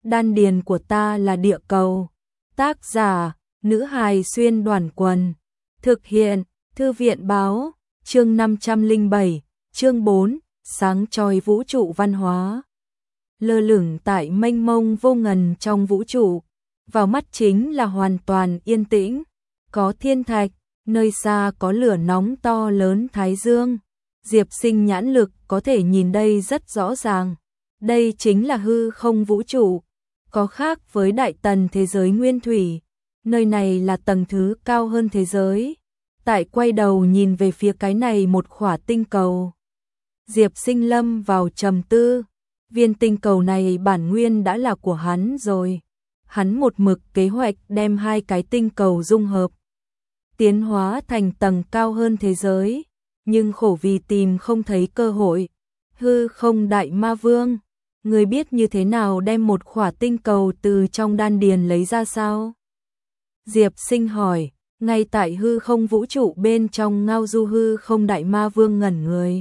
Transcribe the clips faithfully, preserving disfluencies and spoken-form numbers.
Đan điền của ta là địa cầu. Tác giả, nữ hài xuyên đoàn quần. Thực hiện, thư viện báo, chương năm trăm lẻ bảy, chương bốn, sáng chói vũ trụ văn hóa. Lơ lửng tại mênh mông vô ngần trong vũ trụ, vào mắt chính là hoàn toàn yên tĩnh, có thiên thạch, nơi xa có lửa nóng to lớn thái dương. Diệp Sinh nhãn lực có thể nhìn đây rất rõ ràng. Đây chính là hư không vũ trụ, có khác với đại tần thế giới nguyên thủy. Nơi này là tầng thứ cao hơn thế giới. Tại quay đầu nhìn về phía cái này một khỏa tinh cầu. Diệp Sinh lâm vào trầm tư. Viên tinh cầu này bản nguyên đã là của hắn rồi. Hắn một mực kế hoạch đem hai cái tinh cầu dung hợp, tiến hóa thành tầng cao hơn thế giới, nhưng khổ vì tìm không thấy cơ hội. Hư không đại ma vương, người biết như thế nào đem một khỏa tinh cầu từ trong đan điền lấy ra sao? Diệp Sinh hỏi. Ngay tại hư không vũ trụ bên trong ngao du hư không đại ma vương ngẩn người.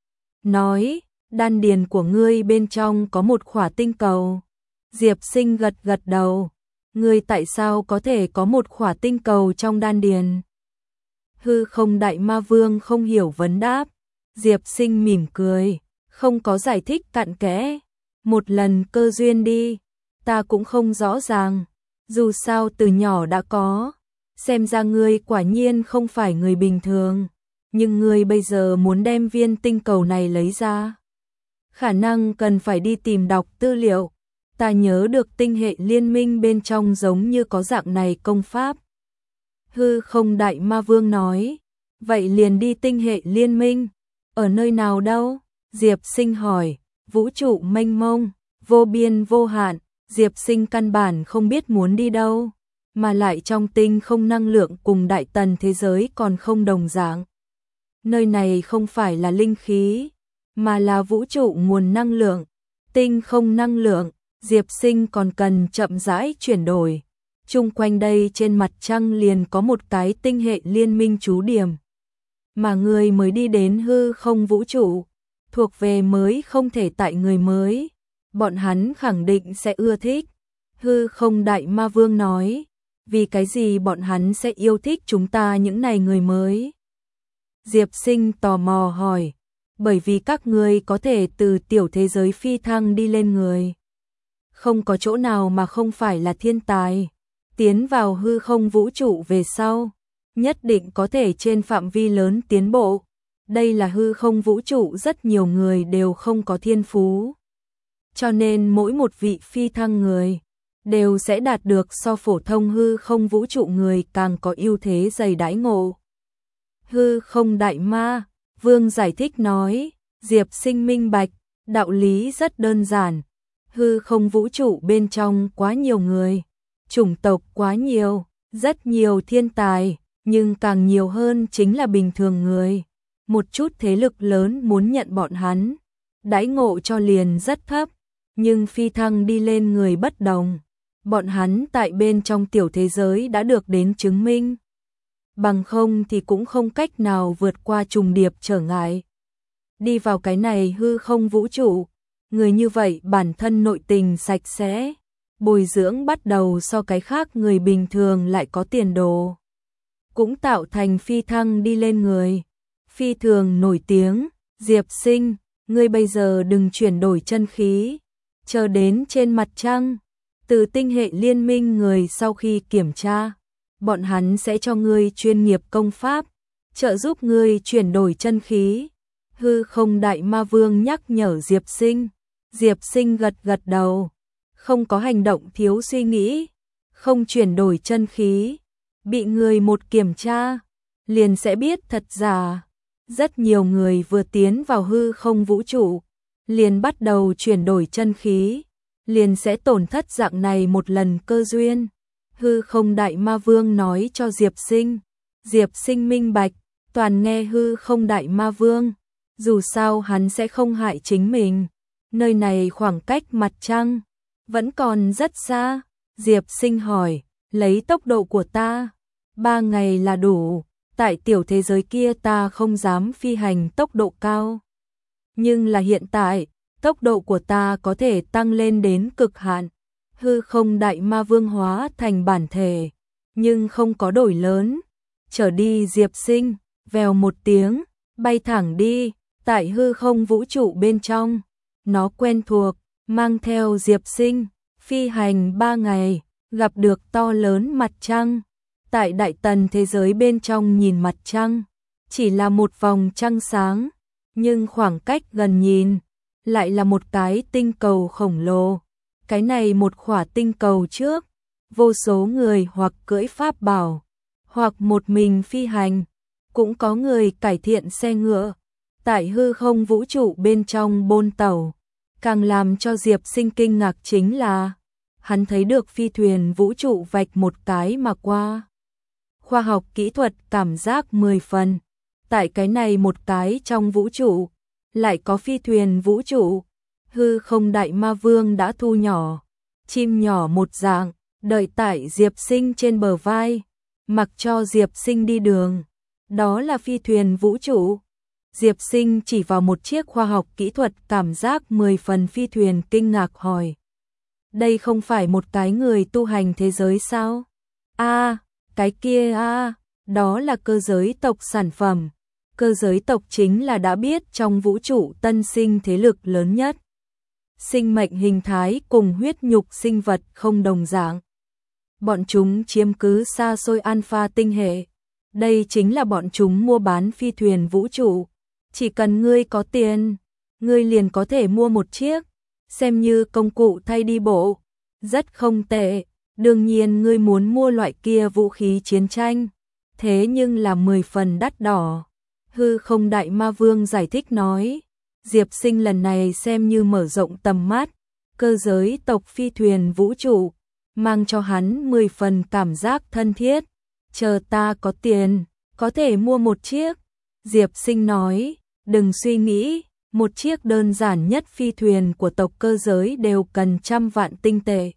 Nói, đan điền của ngươi bên trong có một khỏa tinh cầu. Diệp Sinh gật gật đầu. Ngươi tại sao có thể có một khỏa tinh cầu trong đan điền? Hư không đại ma vương không hiểu vấn đáp. Diệp Sinh mỉm cười, không có giải thích cặn kẽ. Một lần cơ duyên đi, ta cũng không rõ ràng. Dù sao từ nhỏ đã có. Xem ra ngươi quả nhiên không phải người bình thường, nhưng ngươi bây giờ muốn đem viên tinh cầu này lấy ra, khả năng cần phải đi tìm đọc tư liệu. Ta nhớ được tinh hệ liên minh bên trong giống như có dạng này công pháp. Hư không đại ma vương nói. Vậy liền đi tinh hệ liên minh. Ở nơi nào đâu? Diệp Sinh hỏi. Vũ trụ mênh mông, vô biên vô hạn. Diệp Sinh căn bản không biết muốn đi đâu, mà lại trong tinh không năng lượng cùng đại tần thế giới còn không đồng dạng. Nơi này không phải là linh khí, mà là vũ trụ nguồn năng lượng, tinh không năng lượng. Diệp Sinh còn cần chậm rãi chuyển đổi. Chung quanh đây trên mặt trăng liền có một cái tinh hệ liên minh trú điểm, mà người mới đi đến hư không vũ trụ, thuộc về mới không thể tại người mới. Bọn hắn khẳng định sẽ ưa thích. Hư không đại ma vương nói. Vì cái gì bọn hắn sẽ yêu thích chúng ta những này người mới? Diệp Sinh tò mò hỏi. Bởi vì các ngươi có thể từ tiểu thế giới phi thăng đi lên người. Không có chỗ nào mà không phải là thiên tài. Tiến vào hư không vũ trụ về sau, nhất định có thể trên phạm vi lớn tiến bộ. Đây là hư không vũ trụ rất nhiều người đều không có thiên phú. Cho nên mỗi một vị phi thăng người đều sẽ đạt được so phổ thông hư không vũ trụ người càng có ưu thế dày đãi ngộ. Hư không đại ma vương giải thích nói. Diệp Sinh minh bạch, đạo lý rất đơn giản. Hư không vũ trụ bên trong quá nhiều người, chủng tộc quá nhiều, rất nhiều thiên tài, nhưng càng nhiều hơn chính là bình thường người. Một chút thế lực lớn muốn nhận bọn hắn, đãi ngộ cho liền rất thấp, nhưng phi thăng đi lên người bất đồng. Bọn hắn tại bên trong tiểu thế giới đã được đến chứng minh. Bằng không thì cũng không cách nào vượt qua trùng điệp trở ngại. Đi vào cái này hư không vũ trụ, người như vậy bản thân nội tình sạch sẽ, bồi dưỡng bắt đầu so cái khác người bình thường lại có tiền đồ. Cũng tạo thành phi thăng đi lên người. Phi thường nổi tiếng. Diệp Sinh, ngươi bây giờ đừng chuyển đổi chân khí, chờ đến trên mặt trăng. Từ tinh hệ liên minh người sau khi kiểm tra, bọn hắn sẽ cho ngươi chuyên nghiệp công pháp, trợ giúp ngươi chuyển đổi chân khí. Hư không đại ma vương nhắc nhở Diệp Sinh. Diệp Sinh gật gật đầu. Không có hành động thiếu suy nghĩ, không chuyển đổi chân khí, bị người một kiểm tra, liền sẽ biết thật giả. Rất nhiều người vừa tiến vào hư không vũ trụ, liền bắt đầu chuyển đổi chân khí, liền sẽ tổn thất dạng này một lần cơ duyên. Hư không đại ma vương nói cho Diệp Sinh. Diệp Sinh minh bạch, toàn nghe hư không đại ma vương. Dù sao hắn sẽ không hại chính mình. Nơi này khoảng cách mặt trăng vẫn còn rất xa. Diệp Sinh hỏi, lấy tốc độ của ta, ba ngày là đủ. Tại tiểu thế giới kia ta không dám phi hành tốc độ cao. Nhưng là hiện tại, tốc độ của ta có thể tăng lên đến cực hạn. hư không đại ma vương hóa thành bản thể, nhưng không có đổi lớn. Trở đi Diệp Sinh, vèo một tiếng, bay thẳng đi, tại hư không vũ trụ bên trong. Nó quen thuộc, mang theo Diệp Sinh, phi hành ba ngày, gặp được to lớn mặt trăng. Tại đại tần thế giới bên trong nhìn mặt trăng, chỉ là một vòng trăng sáng, nhưng khoảng cách gần nhìn, lại là một cái tinh cầu khổng lồ. Cái này một khỏa tinh cầu trước, vô số người hoặc cưỡi pháp bảo, hoặc một mình phi hành, cũng có người cải thiện xe ngựa, tại hư không vũ trụ bên trong bôn tàu. Càng làm cho Diệp Sinh kinh ngạc chính là, hắn thấy được phi thuyền vũ trụ vạch một cái mà qua. Khoa học kỹ thuật cảm giác mười phần, tại cái này một cái trong vũ trụ, lại có phi thuyền vũ trụ. Hư không đại ma vương đã thu nhỏ, chim nhỏ một dạng, đợi tại Diệp Sinh trên bờ vai, mặc cho Diệp Sinh đi đường. Đó là phi thuyền vũ trụ. Diệp Sinh chỉ vào một chiếc khoa học kỹ thuật cảm giác mười phần phi thuyền, kinh ngạc hỏi. Đây không phải một cái người tu hành thế giới sao? A, cái kia a, đó là cơ giới tộc sản phẩm. Cơ giới tộc chính là đã biết trong vũ trụ tân sinh thế lực lớn nhất. Sinh mệnh hình thái cùng huyết nhục sinh vật không đồng dạng. Bọn chúng chiếm cứ xa xôi alpha tinh hệ. Đây chính là bọn chúng mua bán phi thuyền vũ trụ. Chỉ cần ngươi có tiền, ngươi liền có thể mua một chiếc, xem như công cụ thay đi bộ. Rất không tệ, đương nhiên ngươi muốn mua loại kia vũ khí chiến tranh, thế nhưng là mười phần đắt đỏ. Hư không đại ma vương giải thích nói, Diệp Sinh lần này xem như mở rộng tầm mắt, cơ giới tộc phi thuyền vũ trụ, mang cho hắn mười phần cảm giác thân thiết. Chờ ta có tiền, có thể mua một chiếc. Diệp Sinh nói, đừng suy nghĩ, một chiếc đơn giản nhất phi thuyền của tộc cơ giới đều cần trăm vạn tinh tệ.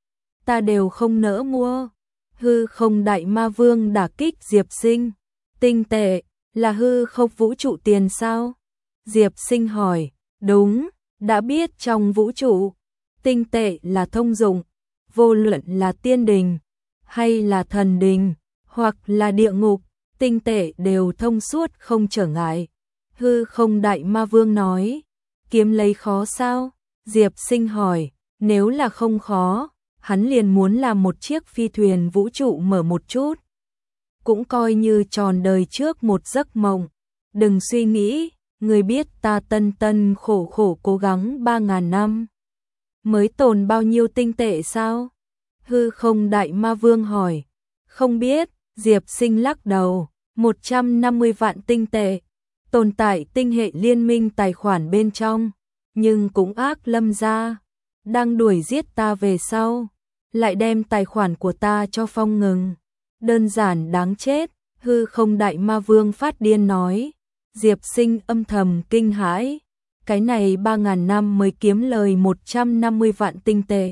Ta đều không nỡ mua. Hư không đại ma vương đả kích Diệp Sinh. Tinh tệ, là hư không vũ trụ tiền sao? Diệp Sinh hỏi, đúng, đã biết trong vũ trụ, tinh tệ là thông dụng, vô luận là tiên đình, hay là thần đình, hoặc là địa ngục, tinh tệ đều thông suốt không trở ngại. Hư không đại ma vương nói, kiếm lấy khó sao? Diệp Sinh hỏi, nếu là không khó, hắn liền muốn làm một chiếc phi thuyền vũ trụ mở một chút. Cũng coi như tròn đời trước một giấc mộng. Đừng suy nghĩ, người biết ta tân tân khổ khổ cố gắng ba ngàn năm. Mới tồn bao nhiêu tinh tệ sao? Hư không đại ma vương hỏi. Không biết, Diệp Sinh lắc đầu, một trăm năm mươi vạn tinh tệ. Tồn tại tinh hệ liên minh tài khoản bên trong, nhưng cũng ác lâm ra. Đang đuổi giết ta về sau, lại đem tài khoản của ta cho phong ngừng. Đơn giản đáng chết. Hư không đại ma vương phát điên nói. Diệp Sinh âm thầm kinh hãi. Cái này ba ngàn năm mới kiếm lời một trăm năm mươi vạn tinh tệ.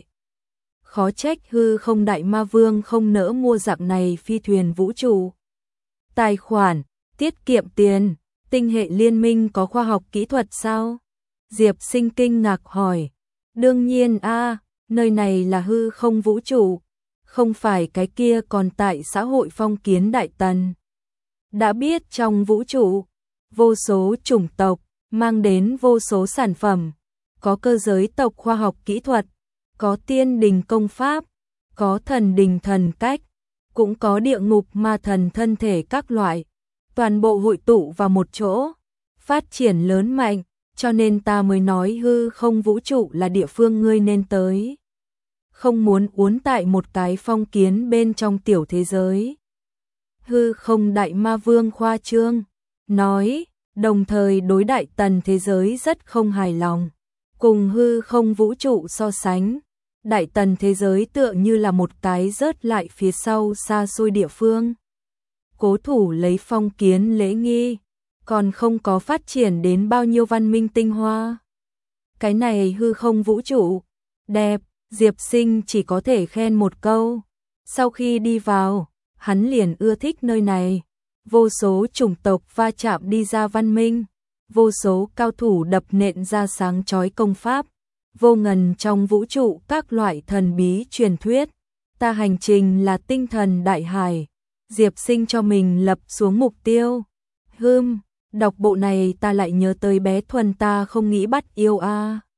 Khó trách hư không đại ma vương không nỡ mua dạng này phi thuyền vũ trụ. Tài khoản, tiết kiệm tiền, tinh hệ liên minh có khoa học kỹ thuật sao? Diệp Sinh kinh ngạc hỏi. Đương nhiên a, nơi này là hư không vũ trụ, không phải cái kia còn tại xã hội phong kiến đại tần. Đã biết trong vũ trụ, vô số chủng tộc, mang đến vô số sản phẩm, có cơ giới tộc khoa học kỹ thuật, có tiên đình công pháp, có thần đình thần cách, cũng có địa ngục ma thần thân thể các loại, toàn bộ hội tụ vào một chỗ, phát triển lớn mạnh, cho nên ta mới nói hư không vũ trụ là địa phương ngươi nên tới. Không muốn uốn tại một cái phong kiến bên trong tiểu thế giới. Hư không đại ma vương khoa trương, nói, đồng thời đối đại tần thế giới rất không hài lòng. Cùng hư không vũ trụ so sánh, đại tần thế giới tựa như là một cái rớt lại phía sau xa xôi địa phương. Cố thủ lấy phong kiến lễ nghi, còn không có phát triển đến bao nhiêu văn minh tinh hoa. Cái này hư không vũ trụ, đẹp, Diệp Sinh chỉ có thể khen một câu. Sau khi đi vào, hắn liền ưa thích nơi này. Vô số chủng tộc va chạm đi ra văn minh, vô số cao thủ đập nện ra sáng chói công pháp, vô ngần trong vũ trụ các loại thần bí truyền thuyết. Ta hành trình là tinh thần đại hải. Diệp Sinh cho mình lập xuống mục tiêu. Hừm, đọc bộ này ta lại nhớ tới bé Thuần ta không nghĩ bắt yêu a. À.